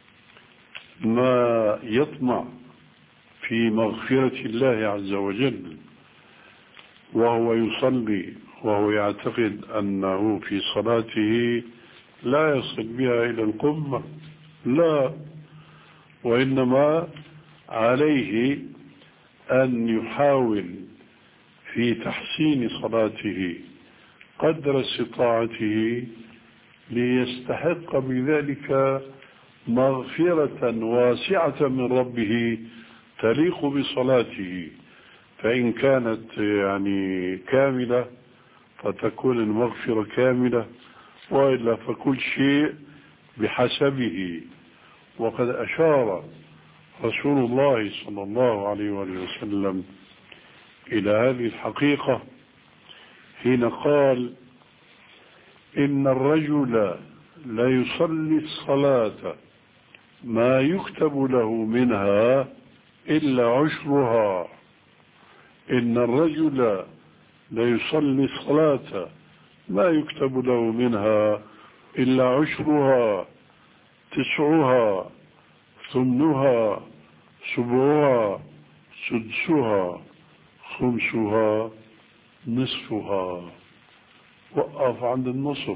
ما يطمع في مغفرة الله عز وجل وهو يصلي وهو يعتقد أنه في صلاته لا يصل بها إلى القمة؟ لا، وإنما عليه أن يحاول في تحسين صلاته قدر استطاعته ليستحق بذلك مغفرة واسعة من ربه تليق بصلاته. فإن كانت يعني كاملة فتكون المغفرة كاملة، وإلا فكل شيء بحسبه. وقد أشار رسول الله صلى الله عليه وسلم إلى هذه الحقيقة حين قال: إن الرجل لا يصلي الصلاة ما يكتب له منها إلا عشرها. إن الرجل لا يصلي الصلاة ما يكتب له منها إلا عشرها، تسعها، ثمنها، سبعها، سدسها، خمسها، نصفها. وقف عند النصف،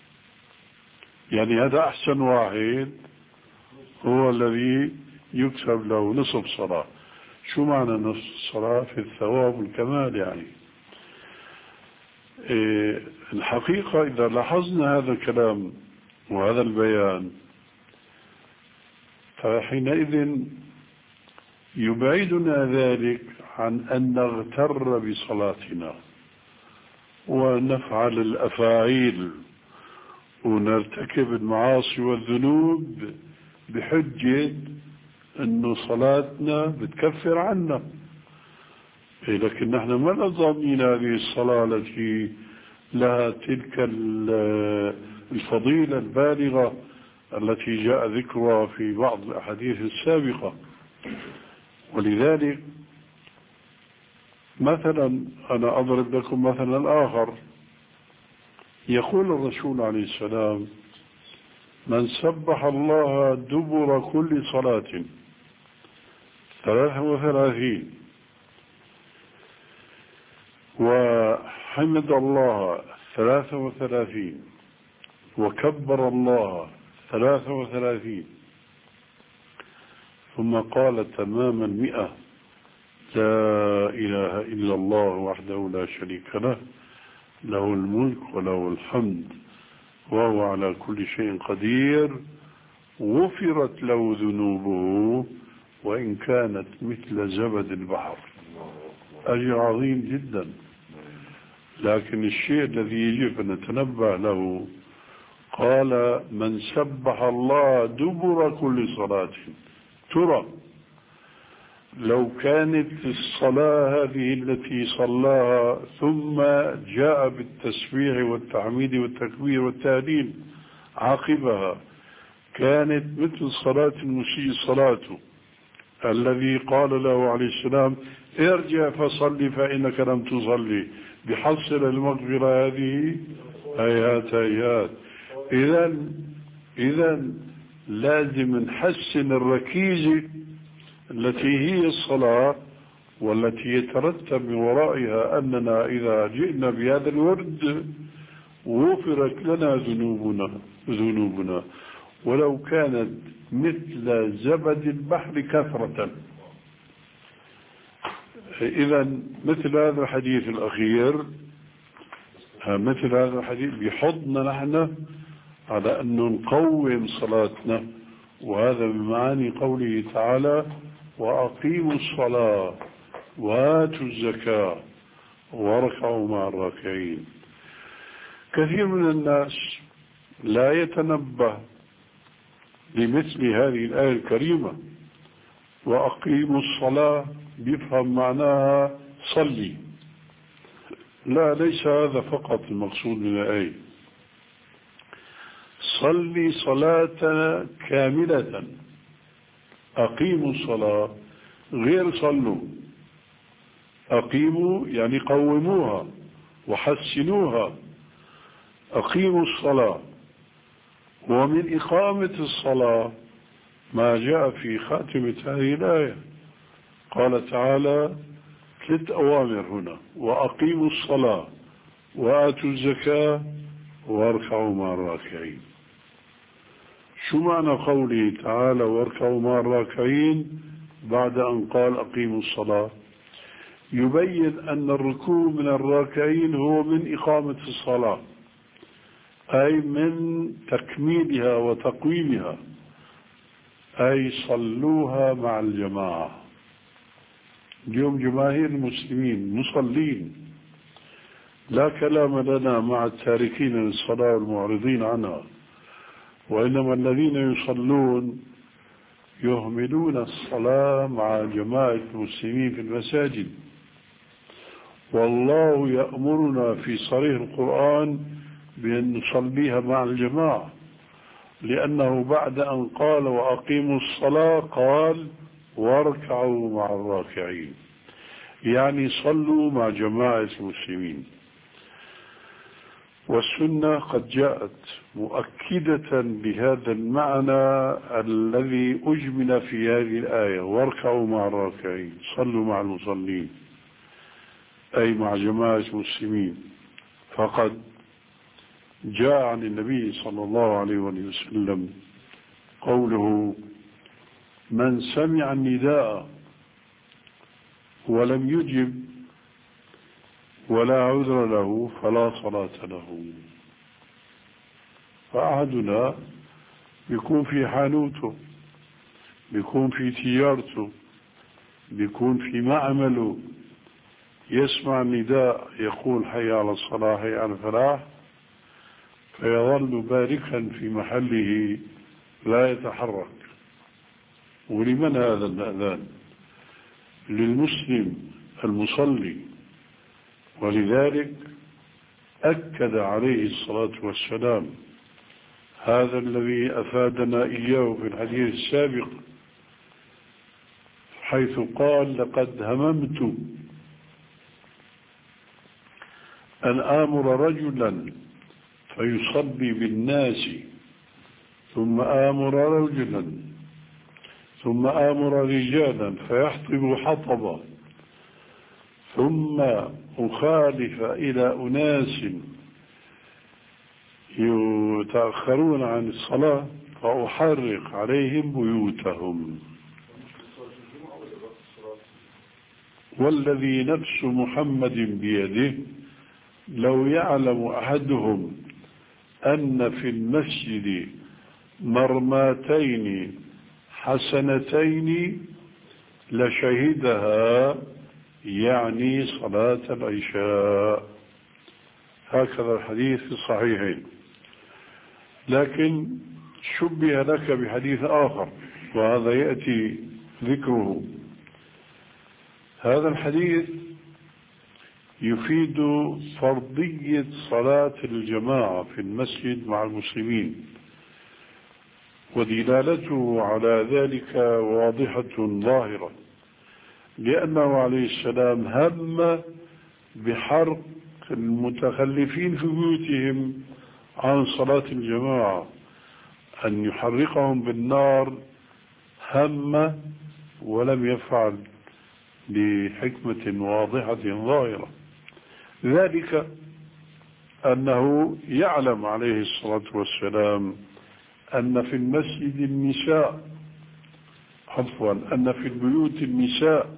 يعني هذا أحسن واحد هو الذي يكتب له نصف صلاة. شو معنى نصف الصلاة في الثواب والكمال؟ يعني إيه الحقيقة إذا لاحظنا هذا الكلام وهذا البيان فحينئذ يبعدنا ذلك عن أن نغتر بصلاتنا ونفعل الأفاعيل ونرتكب المعاصي والذنوب بحجة انه صلاتنا بتكفر عنا، لكن نحن ما نظامين هذه الصلاة التي لها تلك الفضيلة البالغة التي جاء ذكرها في بعض الأحاديث السابقة. ولذلك مثلا أنا أضرب لكم مثلا آخر، يقول الرسول عليه السلام: من سبح الله دبر كل صلاة ثلاثة وثلاثين وحمد الله ثلاثة وثلاثين وكبر الله ثلاثة وثلاثين ثم قال تمام المئة: لا إله إلا الله وحده لا شريك له، له الملك وله الحمد وهو على كل شيء قدير، غفرت له ذنوبه وإن كانت مثل زبد البحر. أجر عظيم جدا. لكن الشيء الذي يجب أن نتنبه له، قال: من سبح الله دبر كل صلاة. ترى لو كانت الصلاة هذه التي صلاها ثم جاء بالتسبيح والتحميد والتكبير والتهليل عقبها كانت مثل صلاة المسيء صلاته، الذي قال له عليه السلام: ارجع فصلي فإنك لم تصلي، بحصل المغفرة هذه هيهات هيهات. إذا إذا لازم نحسن الركيزة التي هي الصلاة، والتي يترتب من ورائها أننا إذا جئنا بهذا الورد غفرت لنا ذنوبنا ذنوبنا ولو كانت مثل زبد البحر كثرة. إذا مثل هذا الحديث الأخير، مثل هذا الحديث بيحضنا نحن على أن نقوم صلاتنا، وهذا من معاني قوله تعالى: وأقيموا الصلاة وآتوا الزكاة واركعوا مع الراكعين. كثير من الناس لا يتنبه لمثل هذه الآية الكريمة: وأقيموا الصلاة، بيفهم معناها صلي. لا، ليس هذا فقط المقصود من الآية. صلي صلاة كاملة. أقيموا الصلاة غير صلوا. أقيموا يعني قوموها وحسنوها. أقيموا الصلاة. ومن إقامة الصلاة ما جاء في خاتمة هذه الآية، قال تعالى ثلاث أوامر هنا: وأقيموا الصلاة وآتوا الزكاة واركعوا مع الراكعين. شو معنى قوله تعالى واركعوا مع الراكعين بعد أن قال أقيموا الصلاة؟ يبين أن الركوع من الراكعين هو من إقامة الصلاة، أي من تكميلها وتقويمها، أي صلوها مع الجماعة. اليوم جماهير المسلمين مصلين، لا كلام لنا مع التاركين للصلاة والمعرضين عنها، وإنما الذين يصلون يهملون الصلاة مع جماعة المسلمين في المساجد. والله يأمرنا في صريح القرآن بأن نصليها مع الجماعة، لأنه بعد أن قال وأقيموا الصلاة قال واركعوا مع الراكعين، يعني صلوا مع جماعة المسلمين. والسنة قد جاءت مؤكدة بهذا المعنى الذي أجمل في هذه الآية: واركعوا مع الراكعين، صلوا مع المصلين، أي مع جماعة المسلمين. فقد جاء عن النبي صلى الله عليه وسلم قوله: من سمع النداء ولم يجب ولا عذر له فلا صلاة له. فأحدنا بيكون في حانوته، بيكون في تجارته، بيكون في معمله، يسمع النداء يقول حي على الصلاة حي على الفلاح، فيظل باركا في محله لا يتحرك، ولمن هذا الأذان؟ للمسلم المصلي. ولذلك أكد عليه الصلاة والسلام هذا الذي أفادنا إياه في الحديث السابق، حيث قال: لقد هممت أن آمر رجلا فيصلي بالناس، ثم آمر رجلا، ثم آمر رجالا فيحطب حطبا، ثم أخالف إلى أناس يتأخرون عن الصلاة فأحرق عليهم بيوتهم. والذي نفس محمد بيده لو يعلم أحدهم أن في المسجد مرماتين حسنتين لشهدها، يعني صلاة العشاء. هكذا الحديث في الصحيحين. لكن شبه لك بحديث آخر وهذا يأتي ذكره. هذا الحديث يفيد فرضية صلاة الجماعة في المسجد مع المسلمين، ودلالته على ذلك واضحة ظاهرة، لأنه عليه السلام هم بحرق المتخلفين في بيوتهم عن صلاة الجماعة، أن يحرقهم بالنار، هم ولم يفعل بحكمة واضحة ظاهرة. ذلك أنه يعلم عليه الصلاة والسلام أن في المسجد النساء، عفوا أن في البيوت النساء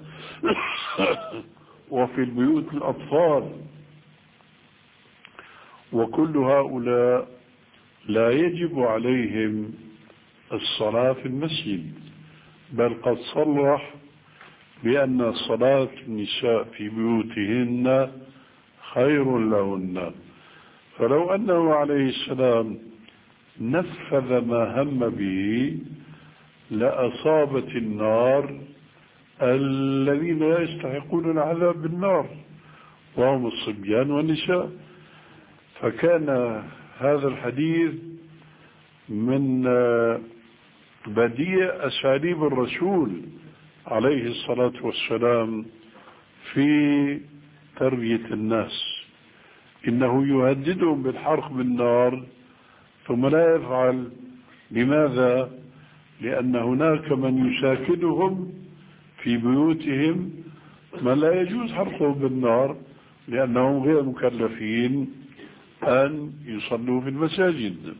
وفي البيوت الأطفال، وكل هؤلاء لا يجب عليهم الصلاة في المسجد، بل قد صرح بأن صلاة النساء في بيوتهن خير لهن. فلو أنه عليه السلام نفذ ما هم به لأصابت النار الذين لا يستحقون العذاب بالنار، وهم الصبيان والنساء. فكان هذا الحديث من بديع أساليب الرسول عليه الصلاة والسلام في تربية الناس، إنه يهددهم بالحرق بالنار ثم لا يفعل. لماذا؟ لأن هناك من يساكنهم في بيوتهم ما لا يجوز حرقهم بالنار، لأنهم غير مكلفين أن يصلوا في المساجد.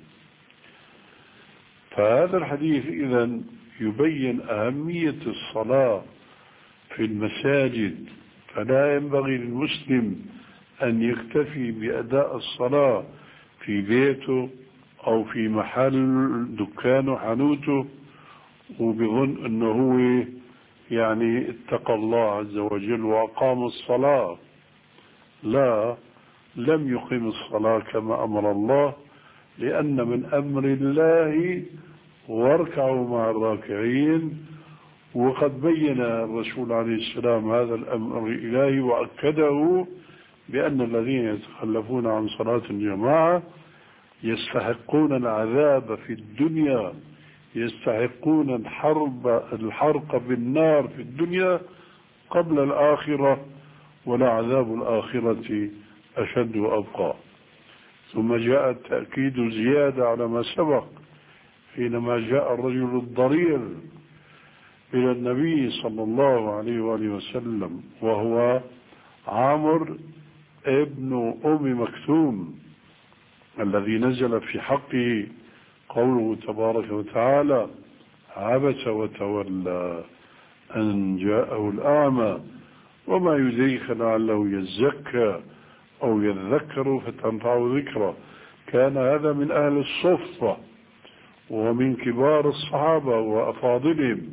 فهذا الحديث إذن يبين أهمية الصلاة في المساجد، فلا ينبغي للمسلم أن يكتفي بأداء الصلاة في بيته أو في محل دكانه حانوته وبظن أنه هو يعني اتقى الله عز وجل وأقام الصلاة. لا، لم يقيم الصلاة كما أمر الله، لأن من أمر الله واركعوا مع الراكعين، وقد بين الرسول عليه السلام هذا الأمر الإلهي وأكده بأن الذين يتخلفون عن صلاة الجماعة يستحقون العذاب في الدنيا، يستحقون الحرب الحرق بالنار في الدنيا قبل الآخرة، ولعذاب الآخرة أشد وأبقى. ثم جاء التأكيد زيادة على ما سبق حينما جاء الرجل الضرير إلى النبي صلى الله عليه وآله وسلم وهو عامر ابن أم مكتوم الذي نزل في حقه قوله تبارك وتعالى: عبس وتولى أن جاءه الأعمى وما يدريك لعله يزكى أو يذكر فتنفعه ذكرى. كان هذا من أهل الصفة ومن كبار الصحابة وأفاضلهم،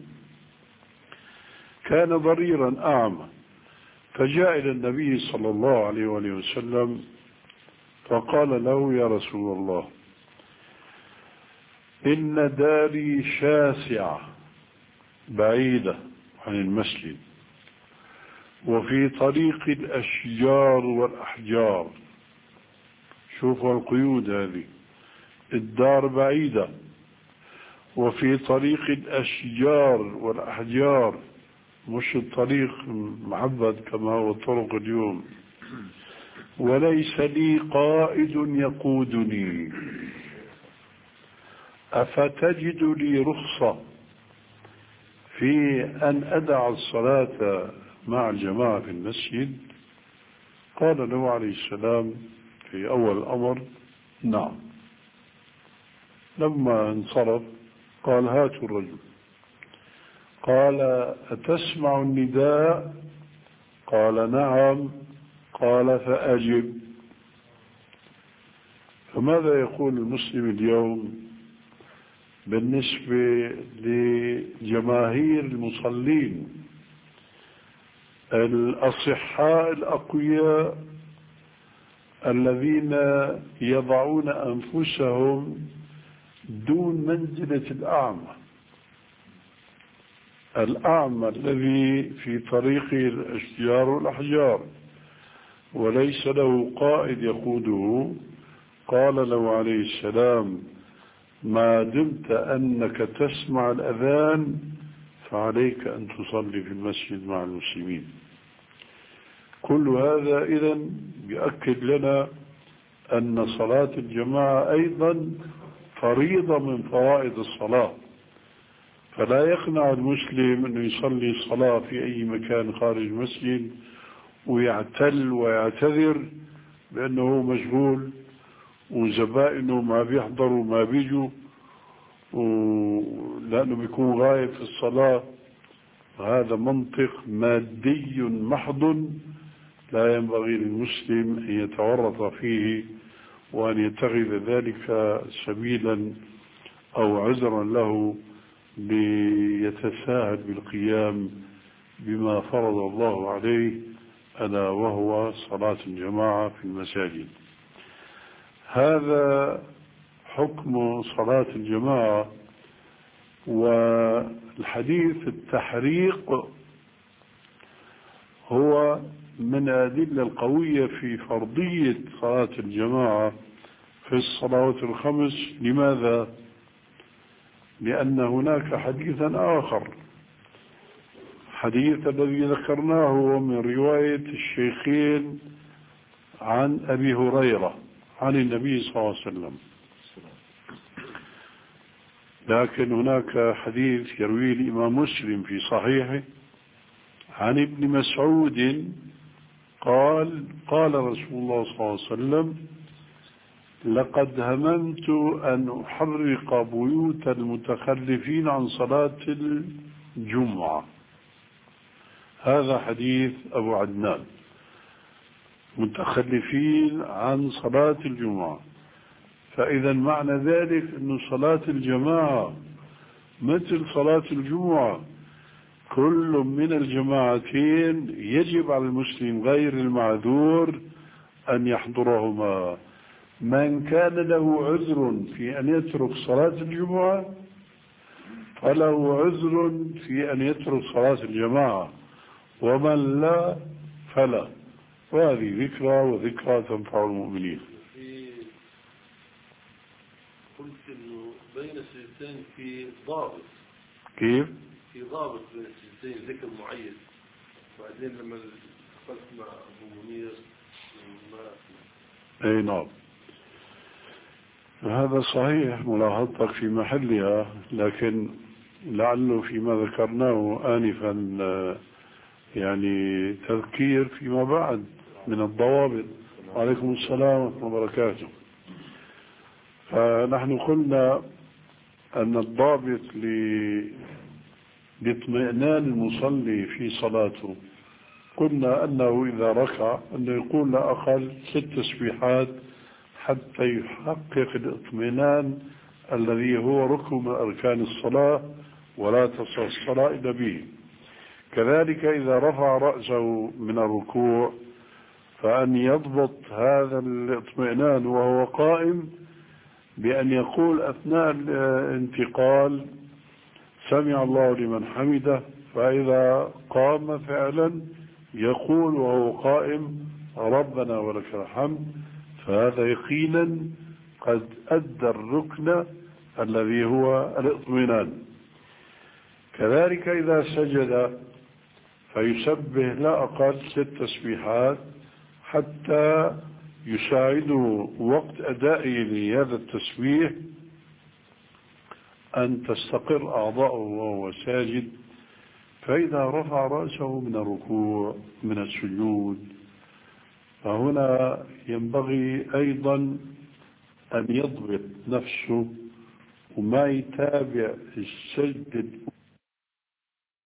كان ضريرا أعمى، فجاء إلى النبي صلى الله عليه وآله وسلم فقال له: يا رسول الله، إن داري شاسعة بعيدة عن المسجد، وفي طريق الأشجار والأحجار. شوفوا القيود هذه، الدار بعيدة وفي طريق الأشجار والأحجار، مش الطريق معبد كما هو الطرق اليوم. وليس لي قائد يقودني، أفتجد لي رخصة في أن أدع الصلاة مع الجماعة في المسجد؟ قال له عليه السلام في أول الأمر نعم. لما انصرف قال هاتوا الرجل. قال أتسمع النداء؟ قال نعم. قال فأجب. فماذا يقول المسلم اليوم بالنسبة لجماهير المصلين الأصحاء الأقوياء الذين يضعون أنفسهم دون منزلة الأعمى؟ الأعمى الذي في طريقه الأشجار والأحجار وليس له قائد يقوده. قال له عليه السلام ما دمت أنك تسمع الأذان فعليك أن تصلي في المسجد مع المسلمين. كل هذا إذن يؤكد لنا أن صلاة الجماعة أيضا فريضة من فرائض الصلاة، فلا يقنع المسلم أنه يصلي الصلاة في أي مكان خارج المسجد ويعتل ويعتذر بأنه مشغول وزبائنه ما بيحضروا ما بيجوا لأنه بيكون غايب في الصلاة. هذا منطق مادي محض لا ينبغي للمسلم أن يتورط فيه وأن يتخذ ذلك سبيلا أو عذرا له ليتساهل بالقيام بما فرض الله عليه، ألا وهو صلاة الجماعة في المساجد. هذا حكم صلاة الجماعة. والحديث التحريق هو من الأدلة القوية في فرضية صلاة الجماعة في الصلوات الخمس. لماذا؟ لأن هناك حديثا آخر، حديث الذي ذكرناه من رواية الشيخين عن أبي هريرة عن النبي صلى الله عليه وسلم، لكن هناك حديث يرويه الإمام مسلم في صحيحه عن ابن مسعود قال قال رسول الله صلى الله عليه وسلم لقد هممت أن أحرق بيوت المتخلفين عن صلاة الجمعة. هذا حديث أبو عدنان، متخلفين عن صلاة الجمعة. فإذا معنى ذلك أن صلاة الجماعة مثل صلاة الجمعة، كل من الجماعتين يجب على المسلم غير المعذور أن يحضرهما. من كان له عذر في أن يترك صلاة الجمعة فله عذر في أن يترك صلاة الجماعة، ومن لا فلا. وهذه ذكرى وذكرى تنفع المؤمنين. قلت انه بين السجدتين في ضابط. كيف؟ في ضابط بين السجدتين ذكر معين، وبعدين لما دخلت مع ابو منير ما اي نعم، هذا صحيح ملاحظتك في محلها، لكن لعله فيما ذكرناه آنفا يعني تذكير فيما بعد من الضوابط. وعليكم السلام ورحمة الله وبركاته. فنحن قلنا أن الضابط لاطمئنان المصلي في صلاته، قلنا أنه إذا ركع أنه يقول لا أقل ست تسبيحات حتى يحقق الاطمئنان الذي هو ركن من أركان الصلاة ولا تصح الصلاة إلا به. كذلك إذا رفع رأسه من الركوع فأن يضبط هذا الاطمئنان وهو قائم بأن يقول أثناء الانتقال سمع الله لمن حمده، فإذا قام فعلا يقول وهو قائم ربنا ولك الحمد، فهذا يقينا قد أدى الركن الذي هو الاطمئنان. كذلك إذا سجد فيسبه لا أقل ست تسبيحات حتى يساعده وقت أدائه لهذا التسبيح أن تستقر أعضاؤه وهو ساجد. فإذا رفع رأسه من الركوع من السجود، فهنا ينبغي أيضا أن يضبط نفسه وما يتابع السجد